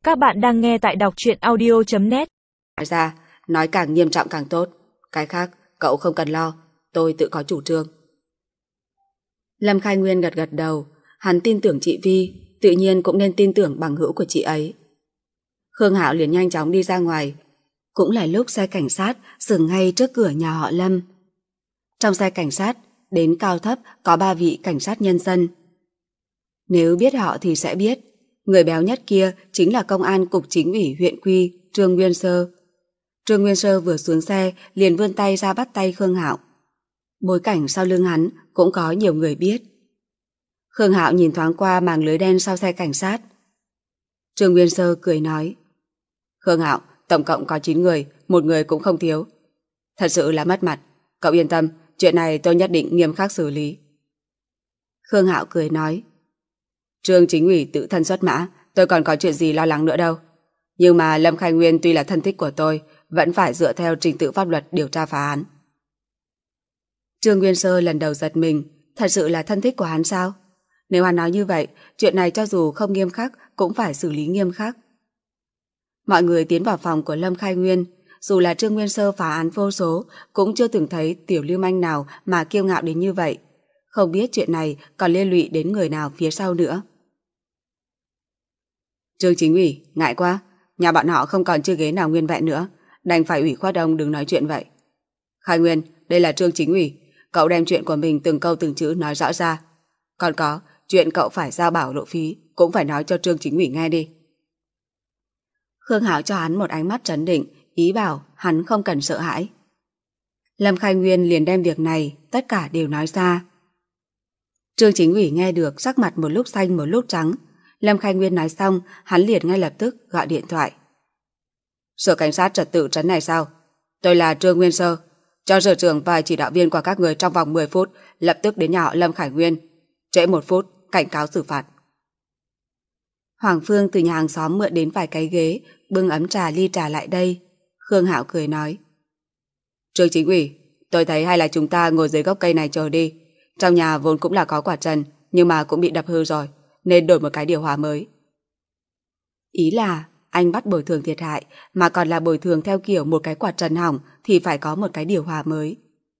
Các bạn đang nghe tại đọc truyện audio.net. Nói ra, nói càng nghiêm trọng càng tốt. Cái khác, cậu không cần lo, tôi tự có chủ trương. Lâm Khai Nguyên gật gật đầu, hắn tin tưởng chị Vi, tự nhiên cũng nên tin tưởng bằng hữu của chị ấy. Khương Hạo liền nhanh chóng đi ra ngoài. Cũng là lúc xe cảnh sát dừng ngay trước cửa nhà họ Lâm. Trong xe cảnh sát, đến cao thấp có 3 vị cảnh sát nhân dân. Nếu biết họ thì sẽ biết, người béo nhất kia chính là công an cục chính ủy huyện Quy, Trương Nguyên Sơ. Trương Nguyên Sơ vừa xuống xe liền vươn tay ra bắt tay Khương Hạo. Bối cảnh sau lưng hắn cũng có nhiều người biết. Khương Hạo nhìn thoáng qua màng lưới đen sau xe cảnh sát. Trương Nguyên Sơ cười nói: Khương Hạo, tổng cộng có 9 người, một người cũng không thiếu. Thật sự là mất mặt, cậu yên tâm, chuyện này tôi nhất định nghiêm khắc xử lý. Khương Hạo cười nói: Trương chính ủy tự thân xuất mã, tôi còn có chuyện gì lo lắng nữa đâu. Nhưng mà Lâm Khai Nguyên tuy là thân thích của tôi, vẫn phải dựa theo trình tự pháp luật điều tra phá án. Trương Nguyên Sơ lần đầu giật mình, thật sự là thân thích của hắn sao? Nếu hắn nói như vậy, chuyện này cho dù không nghiêm khắc cũng phải xử lý nghiêm khắc. Mọi người tiến vào phòng của Lâm Khai Nguyên, dù là Trương Nguyên Sơ phá án vô số, cũng chưa từng thấy tiểu lưu manh nào mà kiêu ngạo đến như vậy. Không biết chuyện này còn liên lụy đến người nào phía sau nữa. Trương chính ủy, ngại quá, nhà bọn họ không còn chiếc ghế nào nguyên vẹn nữa, đành phải ủy khuất ông đừng nói chuyện vậy. Khai Nguyên, đây là Trương chính ủy, cậu đem chuyện của mình từng câu từng chữ nói rõ ra. Còn có, chuyện cậu phải giao bảo lộ phí cũng phải nói cho Trương chính ủy nghe đi. Khương Hạo cho hắn một ánh mắt trấn định, ý bảo hắn không cần sợ hãi. Lâm Khai Nguyên liền đem việc này tất cả đều nói ra. Trương chính ủy nghe được sắc mặt một lúc xanh một lúc trắng. Lâm Khai Nguyên nói xong, hắn liền ngay lập tức gọi điện thoại. Sở cảnh sát trật tự trấn này sao? Tôi là Trương Nguyên Sơ. Cho sở trưởng và chỉ đạo viên của các người trong vòng 10 phút lập tức đến nhà họ Lâm Khải Nguyên. Trễ 1 phút, cảnh cáo xử phạt. Hoàng Phương từ nhà hàng xóm mượn đến vài cái ghế, bưng ấm trà ly trà lại đây. Khương Hạo cười nói: Trương chính ủy, tôi thấy hay là chúng ta ngồi dưới gốc cây này chờ đi. Trong nhà vốn cũng là có quạt trần, nhưng mà cũng bị đập hư rồi, nên đổi một cái điều hòa mới. Ý là anh bắt bồi thường thiệt hại, mà còn là bồi thường theo kiểu một cái quạt trần hỏng thì phải có một cái điều hòa mới.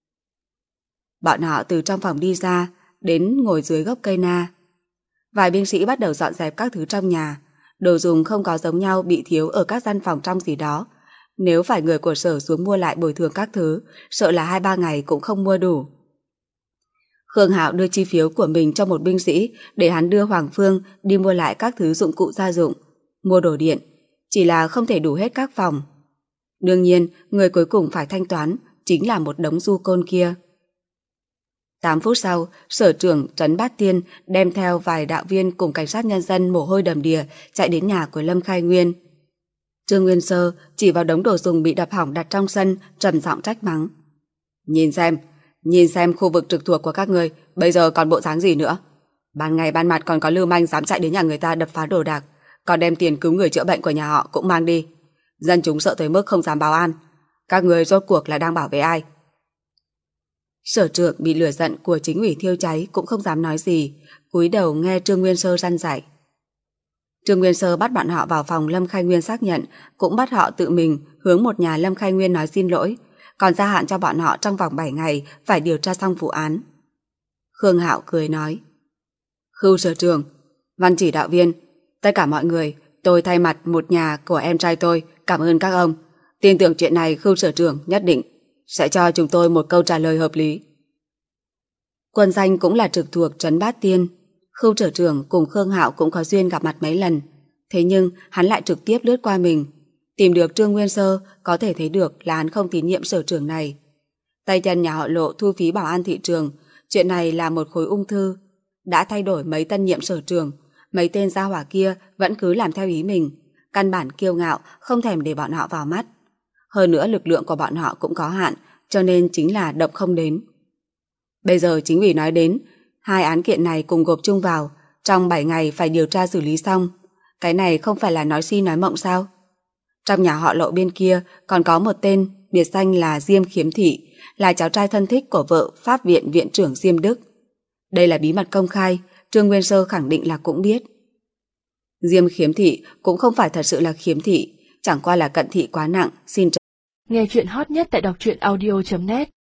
Bọn họ từ trong phòng đi ra, đến ngồi dưới gốc cây na. Vài binh sĩ bắt đầu dọn dẹp các thứ trong nhà. Đồ dùng không có giống nhau bị thiếu ở các gian phòng trong gì đó. Nếu phải người của sở xuống mua lại bồi thường các thứ, sợ là 2-3 ngày cũng không mua đủ. Khương Hạo đưa chi phiếu của mình cho một binh sĩ để hắn đưa Hoàng Phương đi mua lại các thứ dụng cụ gia dụng, mua đồ điện, chỉ là không thể đủ hết các phòng. Đương nhiên, người cuối cùng phải thanh toán chính là một đống du côn kia. 8 phút sau, sở trưởng Trấn Bát Tiên đem theo vài đạo viên cùng cảnh sát nhân dân mồ hôi đầm đìa chạy đến nhà của Lâm Khai Nguyên. Trương Nguyên Sơ chỉ vào đống đồ dùng bị đập hỏng đặt trong sân, trầm giọng trách mắng: Nhìn xem khu vực trực thuộc của các người bây giờ còn bộ dáng gì nữa. Ban ngày ban mặt còn có lưu manh dám chạy đến nhà người ta đập phá đồ đạc, còn đem tiền cứu người chữa bệnh của nhà họ cũng mang đi. Dân chúng sợ tới mức không dám báo an. Các người rốt cuộc là đang bảo vệ ai? Sở trưởng bị lửa giận của chính ủy thiêu cháy cũng không dám nói gì, cúi đầu nghe Trương Nguyên Sơ răn dạy. Trương Nguyên Sơ bắt bọn họ vào phòng Lâm Khai Nguyên xác nhận, cũng bắt họ tự mình hướng một nhà Lâm Khai Nguyên nói xin lỗi, còn gia hạn cho bọn họ trong vòng 7 ngày phải điều tra xong vụ án. Khương Hạo cười nói: Khưu sở trưởng, Văn chỉ đạo viên, tất cả mọi người, tôi thay mặt một nhà của em trai tôi cảm ơn các ông. Tin tưởng chuyện này Khưu sở trưởng nhất định sẽ cho chúng tôi một câu trả lời hợp lý. Quân danh cũng là trực thuộc Trấn Bát Tiên. Khưu sở trưởng cùng Khương Hạo cũng có duyên gặp mặt mấy lần, thế nhưng hắn lại trực tiếp lướt qua mình. Tìm được Trương Nguyên Sơ có thể thấy được là hắn không tín nhiệm sở trưởng này. Tay chân nhà họ Lộ thu phí bảo an thị trường, chuyện này là một khối ung thư. Đã thay đổi mấy tân nhiệm sở trưởng, mấy tên gia hỏa kia vẫn cứ làm theo ý mình, căn bản kiêu ngạo không thèm để bọn họ vào mắt. Hơn nữa lực lượng của bọn họ cũng có hạn, cho nên chính là động không đến. Bây giờ chính ủy nói đến 2 án kiện này cùng gộp chung vào, trong 7 ngày phải điều tra xử lý xong. Cái này không phải là nói si nói mộng sao? Trong nhà họ Lộ bên kia còn có một tên biệt danh là Diêm Khiếm Thị, là cháu trai thân thích của vợ Pháp viện viện trưởng Diêm Đức. Đây là bí mật công khai, Trương Nguyên Sơ khẳng định là cũng biết. Diêm khiếm thị cũng không phải thật sự là khiếm thị, chẳng qua là cận thị quá nặng, xin. Nghe chuyện hot nhất tại đọc truyện audio.net